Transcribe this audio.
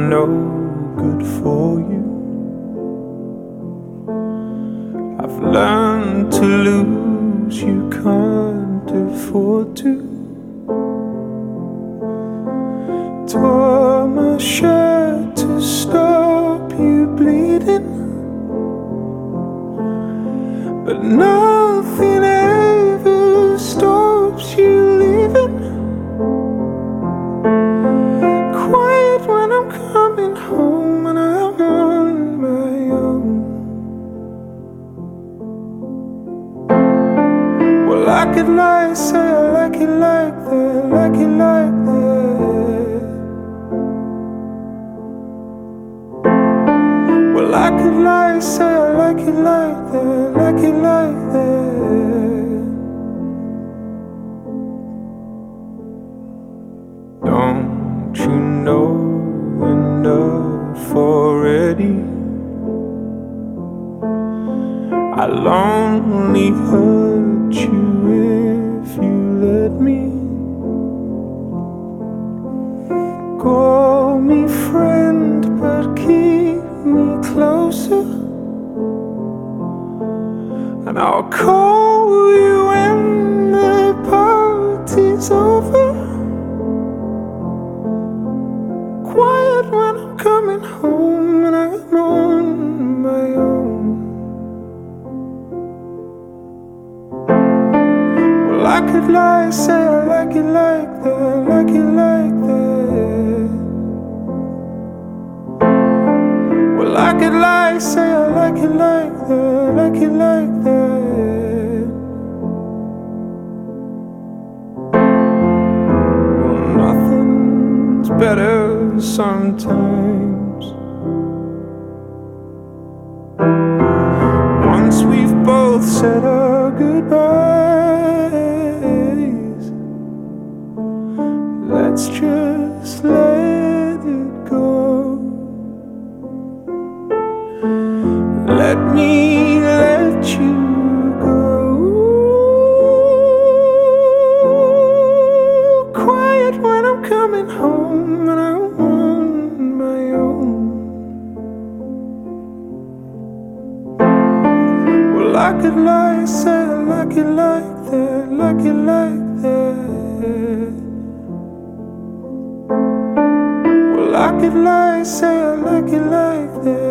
no good for you. I've learned to lose, you can't afford to. Tore my shirt to stop you bleeding, but nothing ever stops you leaving. Quiet when I'm coming home and I'm on my own. Well, I could lie, say I like it like that, like it like that. Well, I could lie, say I like it like that, like it like that. Don't you know enough already? I'll only hurt you if you let me. Call me friend, but keep me closer, and I'll call you when the party's over. Quiet when I'm coming home and I'm on my own. Well, I could lie, say I like it like that, like it like that. Well, I could lie, say I like it like that, like it like that. Well, nothing's better sometimes. Once we've both said our goodbyes, let's just let it go. Let me let you go. Quiet when I'm coming home and I'm on my own. Well, I could lie, say I like it like that, like it like that. Well, I could lie, say I like it like that.